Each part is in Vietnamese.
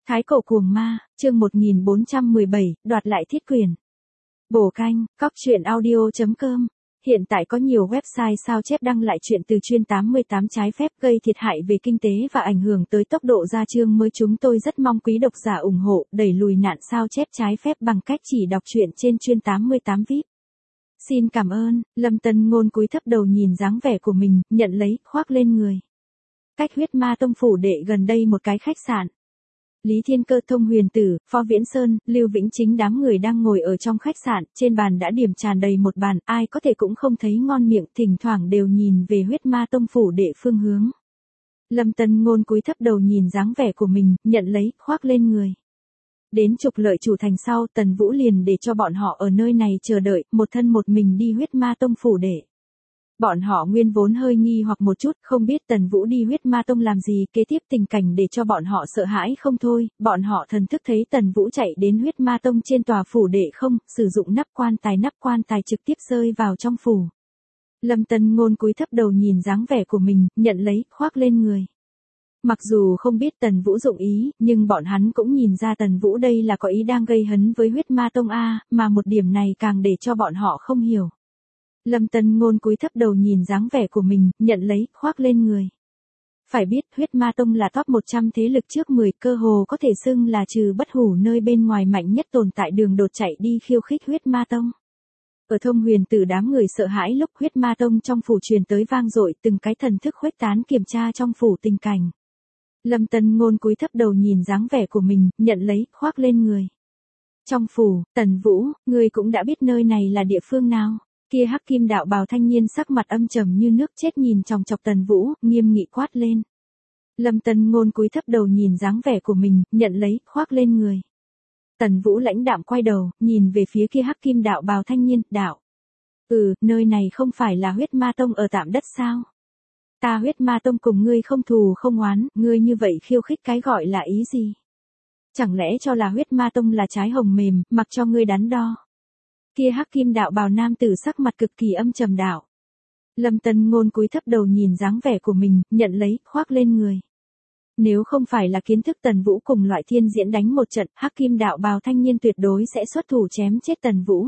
Thái cổ cuồng ma, chương 1417, đoạt lại thiết quyền. Bổ canh, cóc.audio.com. Hiện tại có nhiều website sao chép đăng lại chuyện từ chuyên 88 trái phép gây thiệt hại về kinh tế và ảnh hưởng tới tốc độ ra chương mới. Chúng tôi rất mong quý độc giả ủng hộ, đẩy lùi nạn sao chép trái phép bằng cách chỉ đọc truyện trên chuyên 88 VIP. Xin cảm ơn. Lâm Tân Ngôn cúi thấp đầu nhìn dáng vẻ của mình, nhận lấy, khoác lên người. Cách Huyết Ma Tông phủ đệ gần đây một cái khách sạn. Lý Thiên Cơ, Thông Huyền Tử, Phó Viễn Sơn, Lưu Vĩnh Chính đám người đang ngồi ở trong khách sạn, trên bàn đã điểm tràn đầy một bàn, ai có thể cũng không thấy ngon miệng, thỉnh thoảng đều nhìn về Huyết Ma Tông phủ đệ phương hướng. Lâm Tân Ngôn cúi thấp đầu nhìn dáng vẻ của mình, nhận lấy, khoác lên người. Đến trục lợi chủ thành sau, Tần Vũ liền để cho bọn họ ở nơi này chờ đợi, một thân một mình đi Huyết Ma Tông phủ đệ. Bọn họ nguyên vốn hơi nghi hoặc một chút, không biết Tần Vũ đi Huyết Ma Tông làm gì, kế tiếp tình cảnh để cho bọn họ sợ hãi không thôi, bọn họ thần thức thấy Tần Vũ chạy đến Huyết Ma Tông trên tòa phủ đệ không, sử dụng nắp quan tài trực tiếp rơi vào trong phủ. Lâm Tân Ngôn cúi thấp đầu nhìn dáng vẻ của mình, nhận lấy, khoác lên người. Mặc dù không biết Tần Vũ dụng ý, nhưng bọn hắn cũng nhìn ra Tần Vũ đây là có ý đang gây hấn với Huyết Ma Tông A, mà một điểm này càng để cho bọn họ không hiểu. Lâm Tân Ngôn cúi thấp đầu nhìn dáng vẻ của mình, nhận lấy, khoác lên người. Phải biết, Huyết Ma Tông là top 100 thế lực trước 10, cơ hồ có thể xưng là trừ bất hủ nơi bên ngoài mạnh nhất tồn tại, đường đột chạy đi khiêu khích Huyết Ma Tông. Ở Thông Huyền Tử đám người sợ hãi lúc Huyết Ma Tông trong phủ truyền tới vang dội, từng cái thần thức khuếch tán kiểm tra trong phủ tình cảnh. Lâm Tân Ngôn cúi thấp đầu nhìn dáng vẻ của mình, nhận lấy, khoác lên người. Trong phủ, Tần Vũ, ngươi cũng đã biết nơi này là địa phương nào? Kia hắc kim đạo bào thanh niên sắc mặt âm trầm như nước chết nhìn chòng chọc Tần Vũ, nghiêm nghị quát lên. Lâm Tân Ngôn cúi thấp đầu nhìn dáng vẻ của mình, nhận lấy, khoác lên người. Tần Vũ lãnh đạm quay đầu, nhìn về phía kia hắc kim đạo bào thanh niên, đạo. Nơi này không phải là Huyết Ma Tông ở tạm đất sao? Ta Huyết Ma Tông cùng ngươi không thù không oán, ngươi như vậy khiêu khích cái gọi là ý gì? Chẳng lẽ cho là Huyết Ma Tông là trái hồng mềm, mặc cho ngươi đắn đo? Kia hắc kim đạo bào nam tử sắc mặt cực kỳ âm trầm đạo. Lâm Tân Ngôn cúi thấp đầu nhìn dáng vẻ của mình, nhận lấy, khoác lên người. Nếu không phải là kiến thức Tần Vũ cùng loại thiên diễn đánh một trận, hắc kim đạo bào thanh niên tuyệt đối sẽ xuất thủ chém chết Tần Vũ.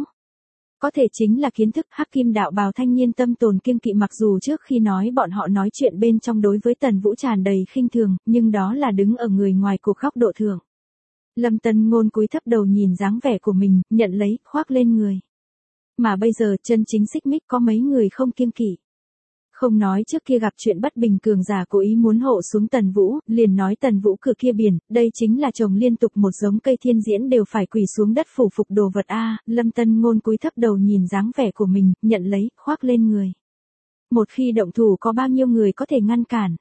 Có thể chính là kiến thức hắc kim đạo bào thanh niên tâm tồn kiêng kỵ, mặc dù trước khi nói bọn họ nói chuyện bên trong đối với Tần Vũ tràn đầy khinh thường, nhưng đó là đứng ở người ngoài cuộc góc độ thượng. Lâm Tân Ngôn cúi thấp đầu nhìn dáng vẻ của mình, nhận lấy, khoác lên người. Mà bây giờ chân chính xích mích có mấy người không kiêng kỵ. Không nói trước kia gặp chuyện bất bình cường giả cố ý muốn hộ xuống Tần Vũ, liền nói Tần Vũ cửa kia biển, đây chính là trồng liên tục một giống cây thiên diễn đều phải quỳ xuống đất phủ phục đồ vật a. Lâm Tân Ngôn cúi thấp đầu nhìn dáng vẻ của mình, nhận lấy, khoác lên người. Một khi động thủ có bao nhiêu người có thể ngăn cản?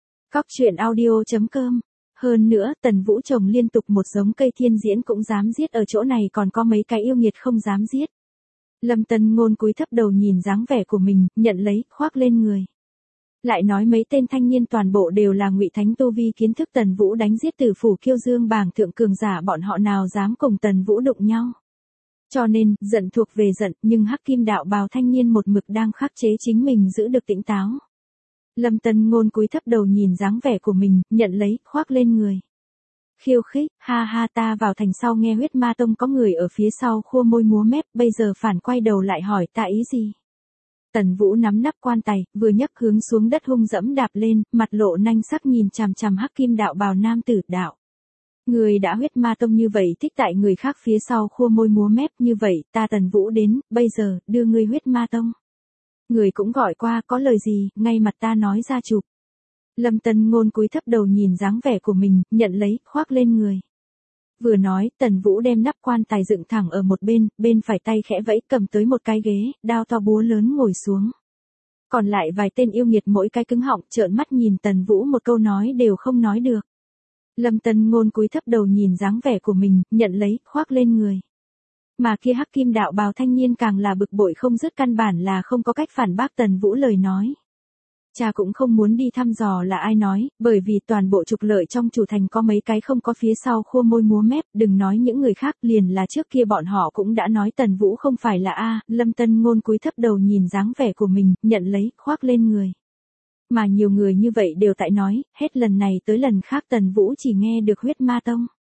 Cóc.audio.com. Hơn nữa, Tần Vũ trồng liên tục một giống cây thiên diễn cũng dám giết, ở chỗ này còn có mấy cái yêu nghiệt không dám giết. Lâm Tân Ngôn cúi thấp đầu nhìn dáng vẻ của mình, nhận lấy, khoác lên người. Lại nói mấy tên thanh niên toàn bộ đều là ngụy thánh tu vi, kiến thức Tần Vũ đánh giết tử phủ kiêu dương bảng thượng cường giả, bọn họ nào dám cùng Tần Vũ đụng nhau. Cho nên, giận thuộc về giận, nhưng hắc kim đạo bào thanh niên một mực đang khắc chế chính mình giữ được tỉnh táo. Lâm Tân Ngôn cúi thấp đầu nhìn dáng vẻ của mình, nhận lấy, khoác lên người. Khiêu khích, ha ha, ta vào thành sau nghe Huyết Ma Tông có người ở phía sau khua môi múa mép, bây giờ phản quay đầu lại hỏi ta ý gì? Tần Vũ nắm nắp quan tài, vừa nhấc hướng xuống đất hung dẫm đạp lên, mặt lộ nanh sắc nhìn chằm chằm hắc kim đạo bào nam tử, đạo. Người đã Huyết Ma Tông như vậy thích tại người khác phía sau khua môi múa mép như vậy, ta Tần Vũ đến, bây giờ, đưa ngươi Huyết Ma Tông. Người cũng gọi qua, có lời gì, ngay mặt ta nói ra chụp. Lâm Tân Ngôn cúi thấp đầu nhìn dáng vẻ của mình, nhận lấy, khoác lên người. Vừa nói, Tần Vũ đem nắp quan tài dựng thẳng ở một bên phải tay khẽ vẫy cầm tới một cái ghế, đao to búa lớn ngồi xuống. Còn lại vài tên yêu nghiệt mỗi cái cứng họng trợn mắt nhìn Tần Vũ, một câu nói đều không nói được. Lâm Tân Ngôn cúi thấp đầu nhìn dáng vẻ của mình, nhận lấy, khoác lên người. Mà kia hắc kim đạo bào thanh niên càng là bực bội không dứt, căn bản là không có cách phản bác Tần Vũ lời nói. Cha cũng không muốn đi thăm dò là ai nói, bởi vì toàn bộ trục lợi trong chủ thành có mấy cái không có phía sau khua môi múa mép, đừng nói những người khác, liền là trước kia bọn họ cũng đã nói Tần Vũ không phải là A. Lâm Tân Ngôn cúi thấp đầu nhìn dáng vẻ của mình, nhận lấy, khoác lên người. Mà nhiều người như vậy đều tại nói, hết lần này tới lần khác Tần Vũ chỉ nghe được Huyết Ma Tông.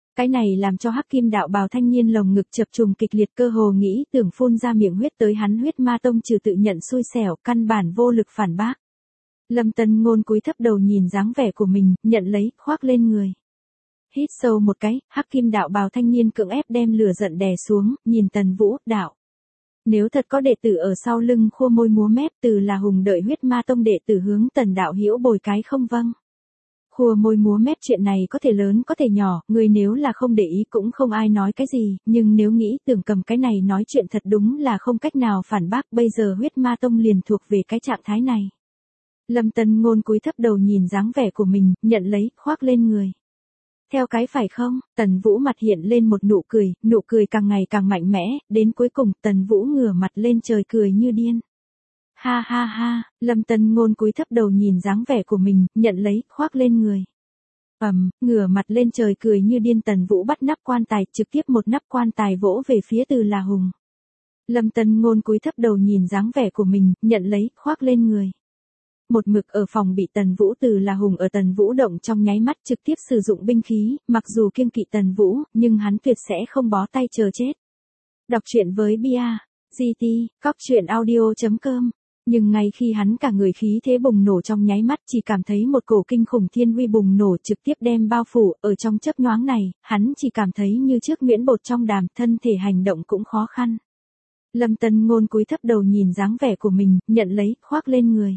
Cái này làm cho hắc kim đạo bào thanh niên lồng ngực chập trùng kịch liệt, cơ hồ nghĩ tưởng phun ra miệng huyết tới, hắn huyết ma tông trừ tự nhận xui xẻo, căn bản vô lực phản bác. Lâm Tân Ngôn cúi thấp đầu nhìn dáng vẻ của mình, nhận lấy, khoác lên người. Hít sâu một cái, hắc kim đạo bào thanh niên cưỡng ép đem lửa giận đè xuống, nhìn Tần Vũ, đạo. Nếu thật có đệ tử ở sau lưng khua môi múa mép, Từ Là Hùng đợi huyết ma tông đệ tử hướng Tần đạo hữu bồi cái không vâng. Khua môi múa mép chuyện này có thể lớn có thể nhỏ, người nếu là không để ý cũng không ai nói cái gì, nhưng nếu nghĩ tưởng cầm cái này nói chuyện thật đúng là không cách nào phản bác, bây giờ huyết ma tông liền thuộc về cái trạng thái này. Lâm Tân Ngôn cúi thấp đầu nhìn dáng vẻ của mình, nhận lấy, khoác lên người. Theo cái phải không? Tần Vũ mặt hiện lên một nụ cười càng ngày càng mạnh mẽ, đến cuối cùng Tần Vũ ngửa mặt lên trời cười như điên. Ha ha ha, Lâm Tân Ngôn cúi thấp đầu nhìn dáng vẻ của mình, nhận lấy, khoác lên người. Ngửa mặt lên trời cười như điên, Tần Vũ bắt nắp quan tài, trực tiếp một nắp quan tài vỗ về phía Từ Là Hùng. Lâm Tân Ngôn cúi thấp đầu nhìn dáng vẻ của mình, nhận lấy, khoác lên người. Một mực ở phòng bị Tần Vũ, Từ Là Hùng ở Tần Vũ động trong nháy mắt trực tiếp sử dụng binh khí, mặc dù kiêng kỵ Tần Vũ, nhưng hắn tuyệt sẽ không bó tay chờ chết. Đọc truyện với Bia, GT, coctruyện.audio.com. Nhưng ngay khi hắn cả người khí thế bùng nổ trong nháy mắt, chỉ cảm thấy một cổ kinh khủng thiên uy bùng nổ trực tiếp đem bao phủ, ở trong chớp nhoáng này, hắn chỉ cảm thấy như trước miễn bột trong đàm, thân thể hành động cũng khó khăn. Lâm Tân Ngôn cúi thấp đầu nhìn dáng vẻ của mình, nhận lấy, khoác lên người.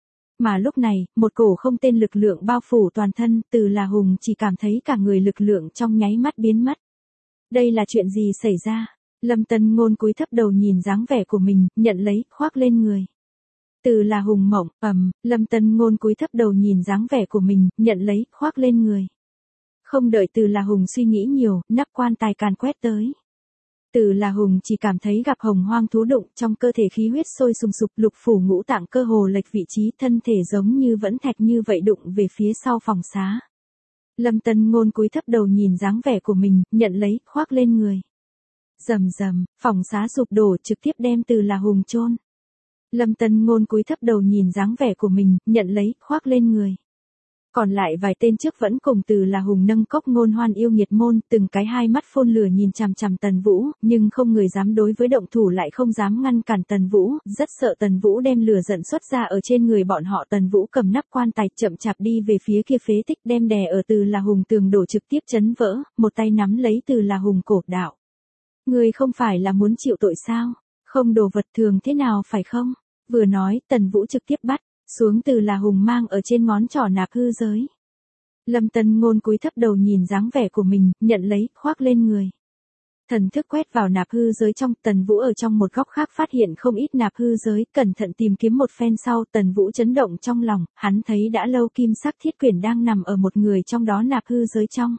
Mà lúc này, một cổ không tên lực lượng bao phủ toàn thân, Từ Là Hùng chỉ cảm thấy cả người lực lượng trong nháy mắt biến mất. Đây là chuyện gì xảy ra? Lâm Tân Ngôn cúi thấp đầu nhìn dáng vẻ của mình, nhận lấy, khoác lên người. Từ Là Hùng mộng, Lâm Tân Ngôn cúi thấp đầu nhìn dáng vẻ của mình, nhận lấy, khoác lên người. Không đợi Từ Là Hùng suy nghĩ nhiều, nắp quan tài càn quét tới. Từ Là Hùng chỉ cảm thấy gặp hồng hoang thú đụng, trong cơ thể khí huyết sôi sùng sục, lục phủ ngũ tạng cơ hồ lệch vị trí, thân thể giống như vẫn thạch như vậy đụng về phía sau phòng xá. Lâm Tân Ngôn cúi thấp đầu nhìn dáng vẻ của mình, nhận lấy, khoác lên người. Rầm rầm, phòng xá sụp đổ, trực tiếp đem Từ Là Hùng chôn. Lâm Tân Ngôn cúi thấp đầu nhìn dáng vẻ của mình, nhận lấy, khoác lên người. Còn lại vài tên trước vẫn cùng Từ Là Hùng nâng cốc ngôn hoan yêu nghiệt môn, từng cái hai mắt phun lửa nhìn chằm chằm Tần Vũ, nhưng không người dám đối với động thủ, lại không dám ngăn cản Tần Vũ, rất sợ Tần Vũ đem lửa giận xuất ra ở trên người bọn họ. Tần Vũ cầm nắp quan tài chậm chạp đi về phía kia phế tích, đem đè ở Từ Là Hùng tường đổ trực tiếp chấn vỡ, một tay nắm lấy Từ Là Hùng cổ, đạo. Người không phải là muốn chịu tội sao? Không đồ vật thường thế nào phải không? Vừa nói, Tần Vũ trực tiếp bắt xuống Từ Là Hùng mang ở trên ngón trỏ nạp hư giới. Lâm Tân Ngôn cúi thấp đầu nhìn dáng vẻ của mình, nhận lấy, khoác lên người. Thần thức quét vào nạp hư giới trong, Tần Vũ ở trong một góc khác phát hiện không ít nạp hư giới, cẩn thận tìm kiếm một phen sau, Tần Vũ chấn động trong lòng, hắn thấy đã lâu kim sắc thiết quyển đang nằm ở một người trong đó nạp hư giới trong.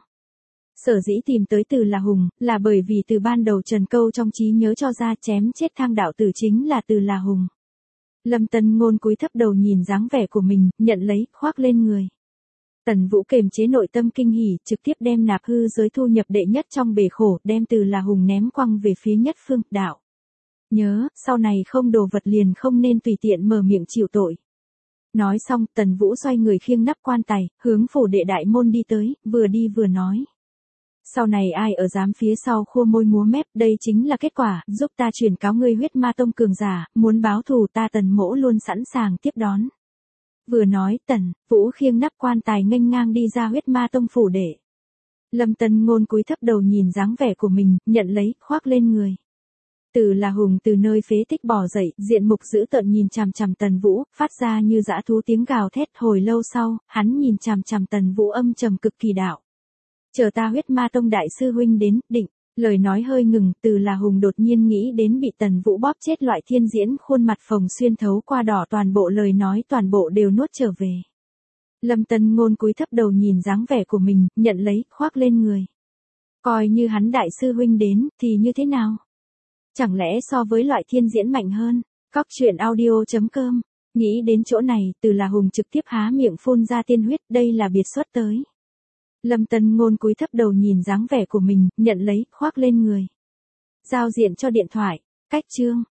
Sở dĩ tìm tới Từ Là Hùng, là bởi vì từ ban đầu Trần Câu trong trí nhớ cho ra chém chết Thang đạo tử chính là Từ Là Hùng. Lâm Tân Ngôn cúi thấp đầu nhìn dáng vẻ của mình, nhận lấy, khoác lên người. Tần Vũ kềm chế nội tâm kinh hỉ, trực tiếp đem nạp hư giới thu nhập đệ nhất trong bể khổ, đem Từ Là Hùng ném quăng về phía Nhất Phương, đạo. Nhớ, sau này không đồ vật liền không nên tùy tiện mở miệng chịu tội. Nói xong, Tần Vũ xoay người khiêng nắp quan tài, hướng phủ đệ đại môn đi tới, vừa đi vừa nói. Sau này ai ở dám phía sau khua môi múa mép, đây chính là kết quả, giúp ta truyền cáo ngươi huyết ma tông cường giả, muốn báo thù ta Tần mỗ luôn sẵn sàng tiếp đón. Vừa nói, Tần Vũ khiêng nắp quan tài nghênh ngang đi ra huyết ma tông phủ đệ. Lâm Tân Ngôn cúi thấp đầu nhìn dáng vẻ của mình, nhận lấy, khoác lên người. Từ Là Hùng từ nơi phế tích bò dậy, diện mục dữ tợn nhìn chằm chằm Tần Vũ, phát ra như dã thú tiếng gào thét. Hồi lâu sau, hắn nhìn chằm chằm Tần Vũ âm trầm cực kỳ, đạo. Chờ ta huyết ma tông đại sư huynh đến, định. Lời nói hơi ngừng, Từ Là Hùng đột nhiên nghĩ đến bị Tần Vũ bóp chết loại thiên diễn, khuôn mặt phồng xuyên thấu qua đỏ, toàn bộ lời nói toàn bộ đều nuốt trở về. Lâm Tân Ngôn cúi thấp đầu nhìn dáng vẻ của mình, nhận lấy, khoác lên người. Coi như hắn đại sư huynh đến, thì như thế nào? Chẳng lẽ so với loại thiên diễn mạnh hơn? Coctruyện.audio.com. Nghĩ đến chỗ này, Từ Là Hùng trực tiếp há miệng phun ra tiên huyết, đây là biệt xuất tới. Lâm Tân Ngôn cúi thấp đầu nhìn dáng vẻ của mình, nhận lấy, khoác lên người. Giao diện cho điện thoại. Cách chương.